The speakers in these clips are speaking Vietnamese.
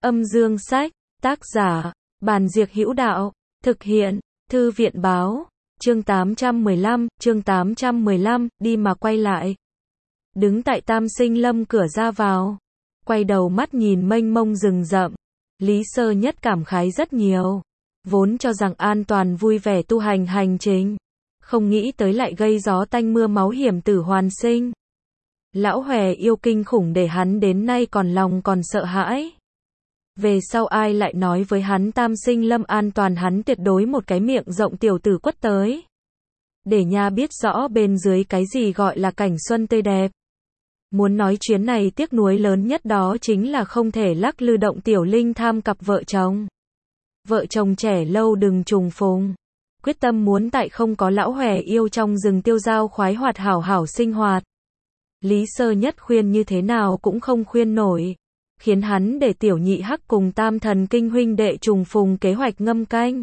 Âm dương sách, tác giả, Bàn Diệc Hữu Đạo, thực hiện, Thư viện Báo, chương 815, đi mà quay lại. Đứng tại Tam Sinh Lâm cửa ra vào, quay đầu mắt nhìn mênh mông rừng rậm, Lý Sơ Nhất cảm khái rất nhiều. Vốn cho rằng an toàn vui vẻ tu hành hành trình, không nghĩ tới lại gây gió tanh mưa máu hiểm tử hoàn sinh. Lão Hòe yêu kinh khủng để hắn đến nay còn lòng còn sợ hãi. Về sau ai lại nói với hắn Tam Sinh Lâm an toàn, hắn tuyệt đối một cái miệng rộng tiểu tử quất tới. Để nha biết rõ bên dưới cái gì gọi là cảnh xuân tươi đẹp. Muốn nói chuyến này tiếc nuối lớn nhất đó chính là không thể lắc lư động Tiểu Linh Tham cặp vợ chồng. Vợ chồng trẻ lâu đừng trùng phùng. Quyết tâm muốn tại không có lão Hòe yêu trong rừng tiêu dao khoái hoạt hảo hảo sinh hoạt. Lý Sơ Nhất khuyên như thế nào cũng không khuyên nổi. Khiến hắn để Tiểu Nhị Hắc cùng Tam Thần Kinh huynh đệ trùng phùng kế hoạch ngâm canh.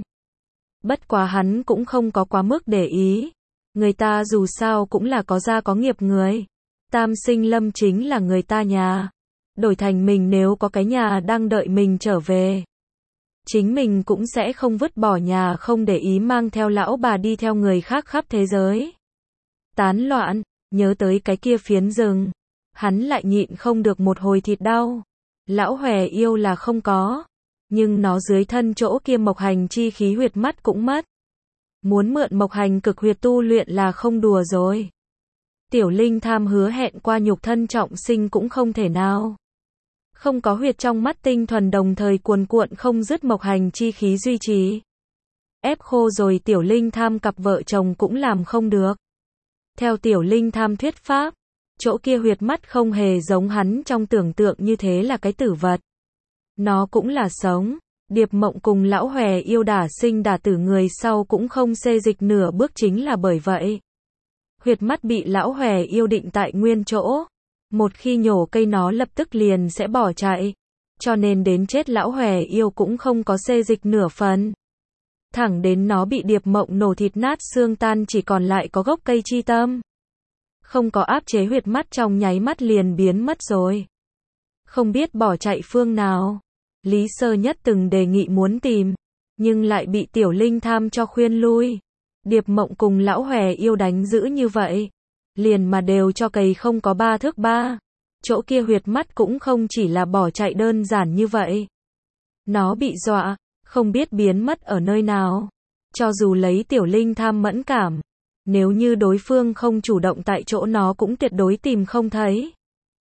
Bất quá hắn cũng không có quá mức để ý. Người ta dù sao cũng là có gia có nghiệp người. Tam Sinh Lâm chính là người ta nhà. Đổi thành mình nếu có cái nhà đang đợi mình trở về, chính mình cũng sẽ không vứt bỏ nhà không để ý mang theo lão bà đi theo người khác khắp thế giới. Tán loạn, nhớ tới cái kia phiến rừng, hắn lại nhịn không được một hồi thịt đau. Lão Hòe yêu là không có, nhưng nó dưới thân chỗ kia mộc hành chi khí huyệt mắt cũng mất. Muốn mượn mộc hành cực huyệt tu luyện là không đùa rồi. Tiểu Linh Tham hứa hẹn qua nhục thân trọng sinh cũng không thể nào. Không có huyệt trong mắt tinh thuần đồng thời cuồn cuộn không dứt mộc hành chi khí duy trì. Ép khô rồi Tiểu Linh Tham cặp vợ chồng cũng làm không được. Theo Tiểu Linh Tham thuyết pháp, chỗ kia huyệt mắt không hề giống hắn trong tưởng tượng như thế là cái tử vật. Nó cũng là sống. Điệp Mộng cùng lão Hòe yêu đả sinh đả tử người sau cũng không xê dịch nửa bước chính là bởi vậy. Huyệt mắt bị lão Hòe yêu định tại nguyên chỗ. Một khi nhổ cây nó lập tức liền sẽ bỏ chạy. Cho nên đến chết lão Hòe yêu cũng không có xê dịch nửa phần. Thẳng đến nó bị Điệp Mộng nổ thịt nát xương tan chỉ còn lại có gốc cây chi tâm. Không có áp chế huyệt mắt trong nháy mắt liền biến mất rồi. Không biết bỏ chạy phương nào. Lý Sơ Nhất từng đề nghị muốn tìm, nhưng lại bị Tiểu Linh Tham cho khuyên lui. Điệp Mộng cùng lão Hòe yêu đánh dữ như vậy, liền mà đều cho cày không có 3 thước 3. Chỗ kia huyệt mắt cũng không chỉ là bỏ chạy đơn giản như vậy. Nó bị dọa, không biết biến mất ở nơi nào. Cho dù lấy Tiểu Linh Tham mẫn cảm, nếu như đối phương không chủ động tại chỗ nó cũng tuyệt đối tìm không thấy.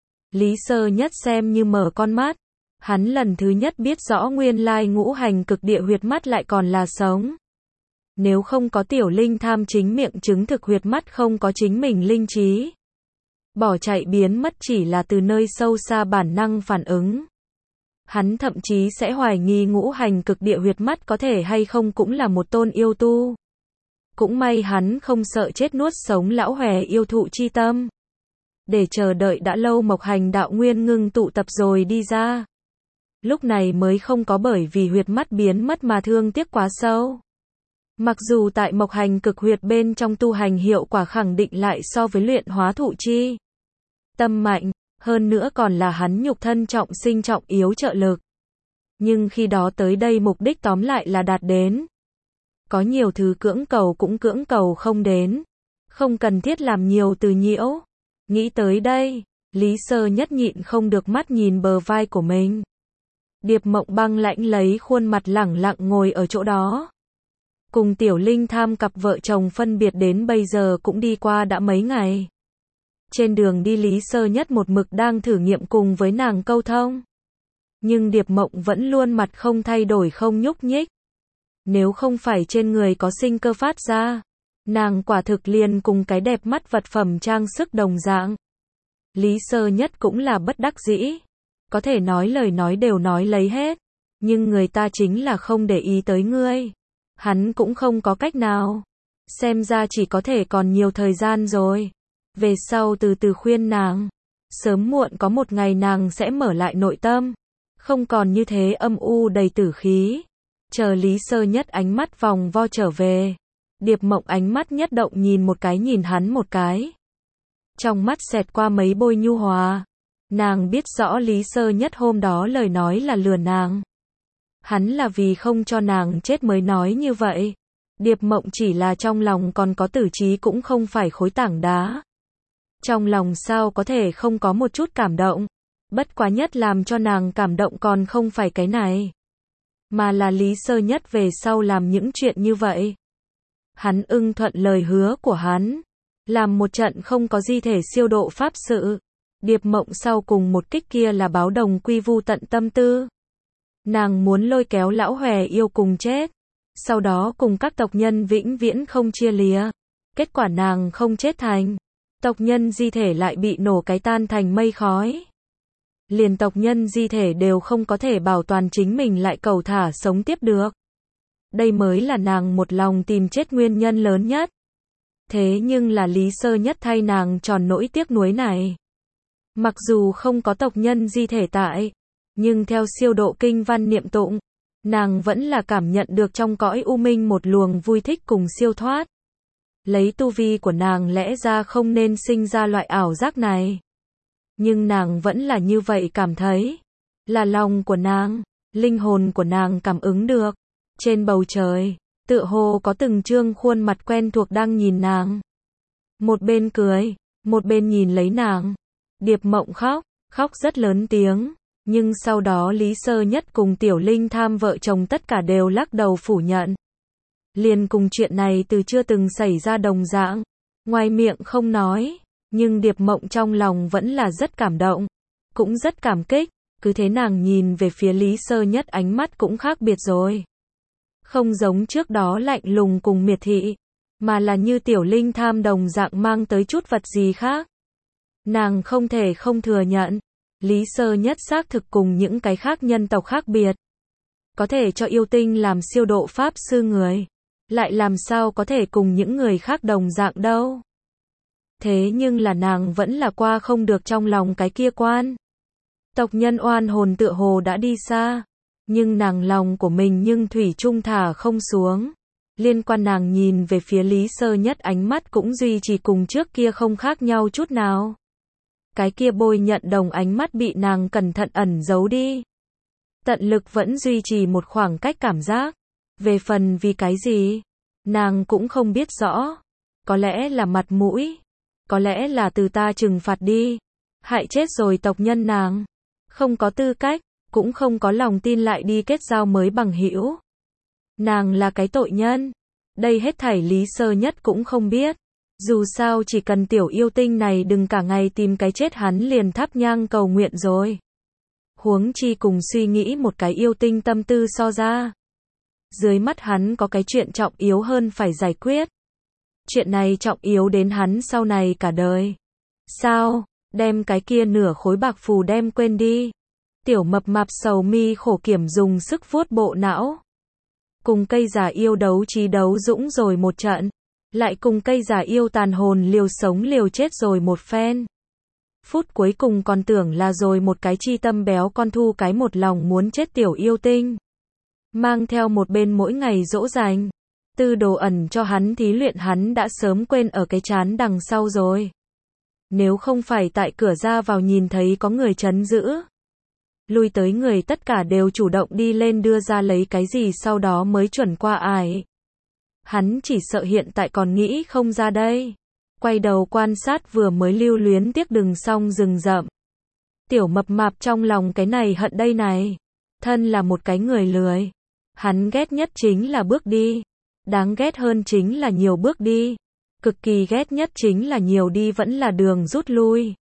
Lý Sơ Nhất xem như mở con mắt. Hắn lần thứ nhất biết rõ nguyên lai ngũ hành cực địa huyệt mắt lại còn là sống. Nếu không có Tiểu Linh Tham chính miệng chứng thực huyệt mắt không có chính mình linh trí, bỏ chạy biến mất chỉ là từ nơi sâu xa bản năng phản ứng. Hắn thậm chí sẽ hoài nghi ngũ hành cực địa huyệt mắt có thể hay không cũng là một tôn yêu tu. Cũng may hắn không sợ chết nuốt sống lão Hòe yêu thụ chi tâm. Để chờ đợi đã lâu mộc hành đạo nguyên ngưng tụ tập rồi đi ra. Lúc này mới không có bởi vì huyệt mắt biến mất mà thương tiếc quá sâu. Mặc dù tại mộc hành cực huyệt bên trong tu hành hiệu quả khẳng định lại so với luyện hóa thụ chi tâm mạnh, hơn nữa còn là hắn nhục thân trọng sinh trọng yếu trợ lực. Nhưng khi đó tới đây mục đích tóm lại là đạt đến. Có nhiều thứ cưỡng cầu cũng cưỡng cầu không đến. Không cần thiết làm nhiều từ nhiễu. Nghĩ tới đây, Lý Sơ Nhất nhịn không được mắt nhìn bờ vai của mình. Điệp Mộng băng lãnh lấy khuôn mặt lẳng lặng ngồi ở chỗ đó. Cùng Tiểu Linh Tham cặp vợ chồng phân biệt đến bây giờ cũng đi qua đã mấy ngày. Trên đường đi Lý Sơ Nhất một mực đang thử nghiệm cùng với nàng câu thông. Nhưng Điệp Mộng vẫn luôn mặt không thay đổi không nhúc nhích. Nếu không phải trên người có sinh cơ phát ra, nàng quả thực liền cùng cái đẹp mắt vật phẩm trang sức đồng dạng. Lý Sơ Nhất cũng là bất đắc dĩ. Có thể nói lời nói đều nói lấy hết. Nhưng người ta chính là không để ý tới ngươi. Hắn cũng không có cách nào. Xem ra chỉ có thể còn nhiều thời gian rồi. Về sau từ từ khuyên nàng. Sớm muộn có một ngày nàng sẽ mở lại nội tâm. Không còn như thế âm u đầy tử khí. Chờ Lý Sơ Nhất ánh mắt vòng vo trở về. Điệp Mộng ánh mắt nhất động nhìn một cái nhìn hắn một cái. Trong mắt xẹt qua mấy bôi nhu hòa. Nàng biết rõ Lý Sơ Nhất hôm đó lời nói là lừa nàng. Hắn là vì không cho nàng chết mới nói như vậy. Điệp Mộng chỉ là trong lòng còn có tử trí cũng không phải khối tảng đá. Trong lòng sao có thể không có một chút cảm động. Bất quá nhất làm cho nàng cảm động còn không phải cái này. Mà là Lý Sơ Nhất về sau làm những chuyện như vậy. Hắn ưng thuận lời hứa của hắn. Làm một trận không có di thể siêu độ pháp sự. Điệp Mộng sau cùng một kích kia là báo đồng quy vu tận tâm tư. Nàng muốn lôi kéo lão Hòe Yêu cùng chết. Sau đó cùng các tộc nhân vĩnh viễn không chia lìa. Kết quả nàng không chết thành. Tộc nhân di thể lại bị nổ cái tan thành mây khói. Liền tộc nhân di thể đều không có thể bảo toàn chính mình lại cầu thả sống tiếp được. Đây mới là nàng một lòng tìm chết nguyên nhân lớn nhất. Thế nhưng là Lý Sơ Nhất thay nàng tròn nỗi tiếc nuối này. Mặc dù không có tộc nhân di thể tại, nhưng theo siêu độ kinh văn niệm tụng, nàng vẫn là cảm nhận được trong cõi u minh một luồng vui thích cùng siêu thoát. Lấy tu vi của nàng lẽ ra không nên sinh ra loại ảo giác này. Nhưng nàng vẫn là như vậy cảm thấy. Là lòng của nàng, linh hồn của nàng cảm ứng được. Trên bầu trời, tựa hồ có từng trương khuôn mặt quen thuộc đang nhìn nàng. Một bên cười, một bên nhìn lấy nàng. Điệp Mộng khóc, khóc rất lớn tiếng. Nhưng sau đó Lý Sơ Nhất cùng Tiểu Linh Tham vợ chồng tất cả đều lắc đầu phủ nhận. Liền cùng chuyện này từ chưa từng xảy ra đồng dạng. Ngoài miệng không nói, nhưng Điệp Mộng trong lòng vẫn là rất cảm động. Cũng rất cảm kích, cứ thế nàng nhìn về phía Lý Sơ Nhất ánh mắt cũng khác biệt rồi. Không giống trước đó lạnh lùng cùng miệt thị, mà là như Tiểu Linh Tham đồng dạng mang tới chút vật gì khác. Nàng không thể không thừa nhận, Lý Sơ Nhất xác thực cùng những cái khác nhân tộc khác biệt. Có thể cho yêu tinh làm siêu độ pháp sư người, lại làm sao có thể cùng những người khác đồng dạng đâu. Thế nhưng là nàng vẫn là qua không được trong lòng cái kia quan. Tộc nhân oan hồn tựa hồ đã đi xa, nhưng nàng lòng của mình nhưng thủy chung thả không xuống. Liên quan nàng nhìn về phía Lý Sơ Nhất ánh mắt cũng duy trì cùng trước kia không khác nhau chút nào. Cái kia bôi nhận đồng ánh mắt bị nàng cẩn thận ẩn giấu đi. Tận lực vẫn duy trì một khoảng cách cảm giác. Về phần vì cái gì, nàng cũng không biết rõ. Có lẽ là mặt mũi, có lẽ là từ ta trừng phạt đi. Hại chết rồi tộc nhân nàng. Không có tư cách, cũng không có lòng tin lại đi kết giao mới bằng hữu. Nàng là cái tội nhân. Đây hết thảy Lý Sơ Nhất cũng không biết. Dù sao chỉ cần tiểu yêu tinh này đừng cả ngày tìm cái chết hắn liền thắp nhang cầu nguyện rồi. Huống chi cùng suy nghĩ một cái yêu tinh tâm tư so ra. Dưới mắt hắn có cái chuyện trọng yếu hơn phải giải quyết. Chuyện này trọng yếu đến hắn sau này cả đời. Sao, đem cái kia nửa khối bạc phù đem quên đi. Tiểu mập mạp sầu mi khổ kiểm dùng sức vuốt bộ não. Cùng cây giả yêu đấu trí đấu dũng rồi một trận. Lại cùng cây giả yêu tàn hồn liều sống liều chết rồi một phen. Phút cuối cùng còn tưởng là rồi một cái chi tâm béo con thu cái một lòng muốn chết tiểu yêu tinh. Mang theo một bên mỗi ngày dỗ dành. Tư Đồ Ẩn cho hắn thí luyện hắn đã sớm quên ở cái trán đằng sau rồi. Nếu không phải tại cửa ra vào nhìn thấy có người trấn giữ. Lui tới người tất cả đều chủ động đi lên đưa ra lấy cái gì sau đó mới chuẩn qua ải. Hắn chỉ sợ hiện tại còn nghĩ không ra đây. Quay đầu quan sát vừa mới lưu luyến tiếc đừng xong rừng rậm. Tiểu mập mạp trong lòng cái này hận đây này. Thân là một cái người lười. Hắn ghét nhất chính là bước đi. Đáng ghét hơn chính là nhiều bước đi. Cực kỳ ghét nhất chính là nhiều đi vẫn là đường rút lui.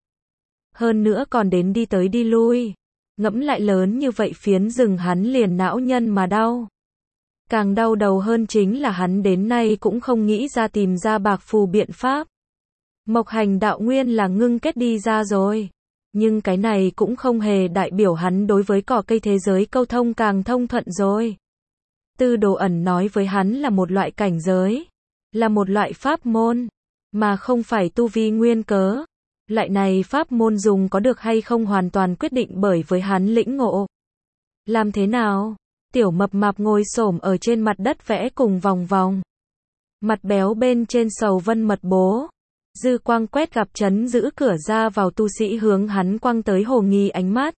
Hơn nữa còn đến đi tới đi lui. Ngẫm lại lớn như vậy phiến rừng hắn liền não nhân mà đau. Càng đau đầu hơn chính là hắn đến nay cũng không nghĩ ra tìm ra bạc phù biện pháp. Mộc hành đạo nguyên là ngưng kết đi ra rồi. Nhưng cái này cũng không hề đại biểu hắn đối với cỏ cây thế giới câu thông càng thông thuận rồi. Tư Đồ Ẩn nói với hắn là một loại cảnh giới. Là một loại pháp môn. Mà không phải tu vi nguyên cớ. Loại này pháp môn dùng có được hay không hoàn toàn quyết định bởi với hắn lĩnh ngộ. Làm thế nào? Tiểu mập mạp ngồi xổm ở trên mặt đất vẽ cùng vòng vòng. Mặt béo bên trên sầu vân mật bố. Dư quang quét gặp trấn giữ cửa ra vào tu sĩ hướng hắn quăng tới hồ nghi ánh mắt.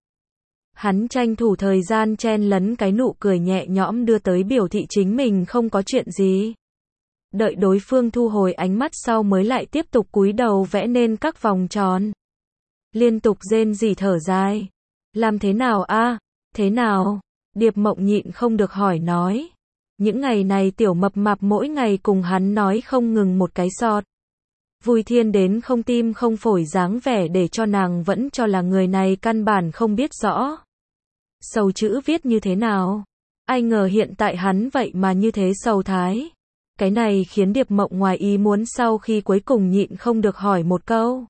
Hắn tranh thủ thời gian chen lấn cái nụ cười nhẹ nhõm đưa tới biểu thị chính mình không có chuyện gì. Đợi đối phương thu hồi ánh mắt sau mới lại tiếp tục cúi đầu vẽ nên các vòng tròn. Liên tục rên rỉ thở dài. Làm thế nào a? Thế nào? Điệp Mộng nhịn không được hỏi nói. Những ngày này tiểu mập mạp mỗi ngày cùng hắn nói không ngừng một cái sọt. Vui thiên đến không tim không phổi dáng vẻ để cho nàng vẫn cho là người này căn bản không biết rõ. Sầu chữ viết như thế nào? Ai ngờ hiện tại hắn vậy mà như thế sầu thái. Cái này khiến Điệp Mộng ngoài ý muốn sau khi cuối cùng nhịn không được hỏi một câu.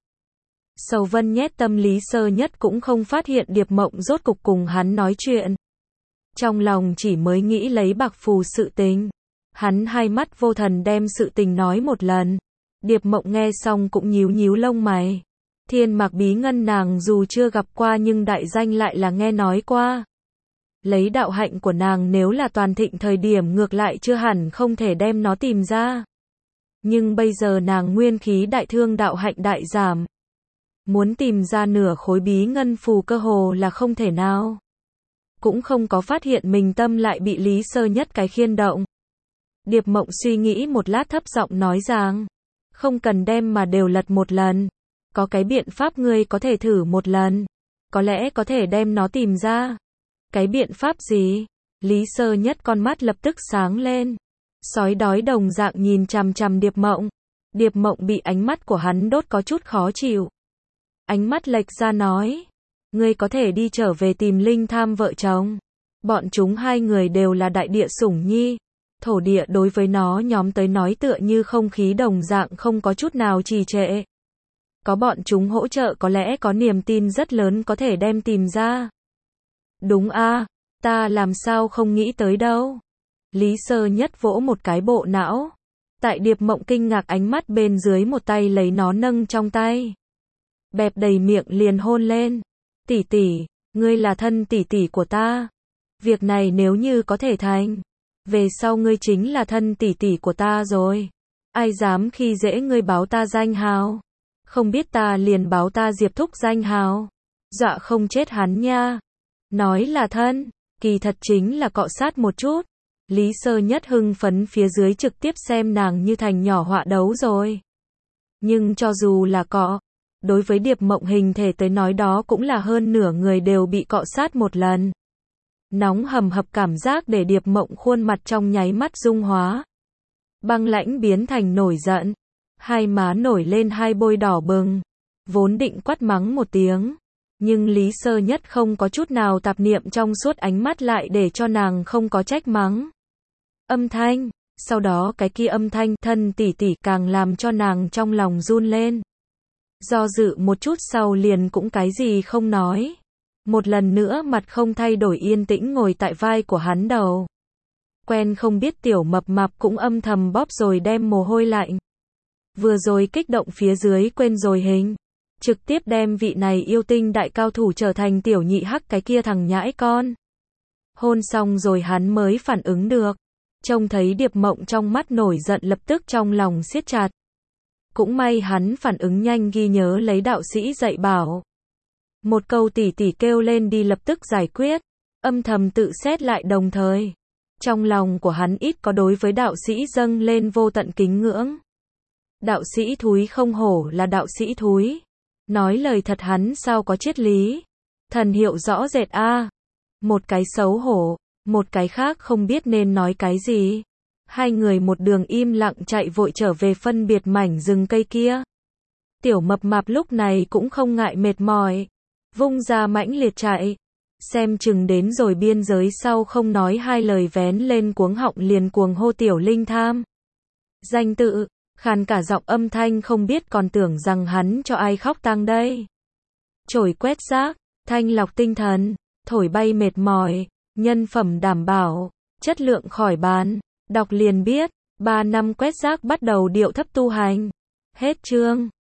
Sầu Vân nhét tâm Lý Sơ Nhất cũng không phát hiện Điệp Mộng rốt cục cùng hắn nói chuyện. Trong lòng chỉ mới nghĩ lấy bạc phù sự tình. Hắn hai mắt vô thần đem sự tình nói một lần. Điệp Mộng nghe xong cũng nhíu nhíu lông mày. Thiên Mạc Bí Ngân nàng dù chưa gặp qua nhưng đại danh lại là nghe nói qua. Lấy đạo hạnh của nàng nếu là toàn thịnh thời điểm ngược lại chưa hẳn không thể đem nó tìm ra. Nhưng bây giờ nàng nguyên khí đại thương đạo hạnh đại giảm. Muốn tìm ra nửa khối bí ngân phù cơ hồ là không thể nào. Cũng không có phát hiện mình tâm lại bị Lý Sơ Nhất cái khiên động. Điệp Mộng suy nghĩ một lát thấp giọng nói rằng, không cần đem mà đều lật một lần. Có cái biện pháp ngươi có thể thử một lần. Có lẽ có thể đem nó tìm ra. Cái biện pháp gì? Lý Sơ Nhất con mắt lập tức sáng lên. Sói đói đồng dạng nhìn chằm chằm Điệp Mộng. Điệp Mộng bị ánh mắt của hắn đốt có chút khó chịu. Ánh mắt lệch ra nói. Ngươi có thể đi trở về tìm Linh Tham vợ chồng. Bọn chúng hai người đều là đại địa sủng nhi. Thổ địa đối với nó nhóm tới nói tựa như không khí đồng dạng không có chút nào trì trệ. Có bọn chúng hỗ trợ có lẽ có niềm tin rất lớn có thể đem tìm ra. Đúng a, ta làm sao không nghĩ tới đâu. Lý Sơ Nhất vỗ một cái bộ não. Tại Điệp Mộng kinh ngạc ánh mắt bên dưới một tay lấy nó nâng trong tay. Bẹp đầy miệng liền hôn lên. Tỷ tỷ, ngươi là thân tỷ tỷ của ta. Việc này nếu như có thể thành, về sau ngươi chính là thân tỷ tỷ của ta rồi. Ai dám khi dễ ngươi báo ta danh hào. Không biết ta liền báo ta Diệp thúc danh hào. Dọa không chết hắn nha. Nói là thân, kỳ thật chính là cọ sát một chút. Lý Sơ Nhất hưng phấn phía dưới trực tiếp xem nàng như thành nhỏ họa đấu rồi. Nhưng cho dù là cọ, đối với Điệp Mộng hình thể tới nói đó cũng là hơn nửa người đều bị cọ sát một lần. Nóng hầm hập cảm giác để Điệp Mộng khuôn mặt trong nháy mắt dung hóa. Băng lãnh biến thành nổi giận. Hai má nổi lên hai bôi đỏ bừng. Vốn định quát mắng một tiếng. Nhưng Lý Sơ Nhất không có chút nào tạp niệm trong suốt ánh mắt lại để cho nàng không có trách mắng. Âm thanh, sau đó cái kia âm thanh thân tỷ tỷ càng làm cho nàng trong lòng run lên. Do dự một chút sau liền cũng cái gì không nói. Một lần nữa mặt không thay đổi yên tĩnh ngồi tại vai của hắn đầu. Quen không biết tiểu mập mạp cũng âm thầm bóp rồi đem mồ hôi lạnh. Vừa rồi kích động phía dưới quên rồi hình. Trực tiếp đem vị này yêu tinh đại cao thủ trở thành tiểu nhị hắc cái kia thằng nhãi con. Hôn xong rồi hắn mới phản ứng được. Trông thấy Điệp Mộng trong mắt nổi giận lập tức trong lòng siết chặt. Cũng may hắn phản ứng nhanh ghi nhớ lấy đạo sĩ dạy bảo. Một câu tỷ tỷ kêu lên đi lập tức giải quyết. Âm thầm tự xét lại đồng thời. Trong lòng của hắn ít có đối với đạo sĩ dâng lên vô tận kính ngưỡng. Đạo sĩ thúi không hổ là đạo sĩ thúi. Nói lời thật hắn sao có triết lý. Thần hiệu rõ rệt a. Một cái xấu hổ, một cái khác không biết nên nói cái gì. Hai người một đường im lặng chạy vội trở về phân biệt mảnh rừng cây kia. Tiểu mập mạp lúc này cũng không ngại mệt mỏi. Vung ra mãnh liệt chạy. Xem chừng đến rồi biên giới sau không nói hai lời vén lên cuống họng liền cuồng hô tiểu Linh Tham. Danh tự, khàn cả giọng âm thanh không biết còn tưởng rằng hắn cho ai khóc tang đây. Chổi quét rác, thanh lọc tinh thần, thổi bay mệt mỏi, nhân phẩm đảm bảo, chất lượng khỏi bàn, đọc liền biết, 3 năm quét rác bắt đầu điệu thấp tu hành. Hết chương.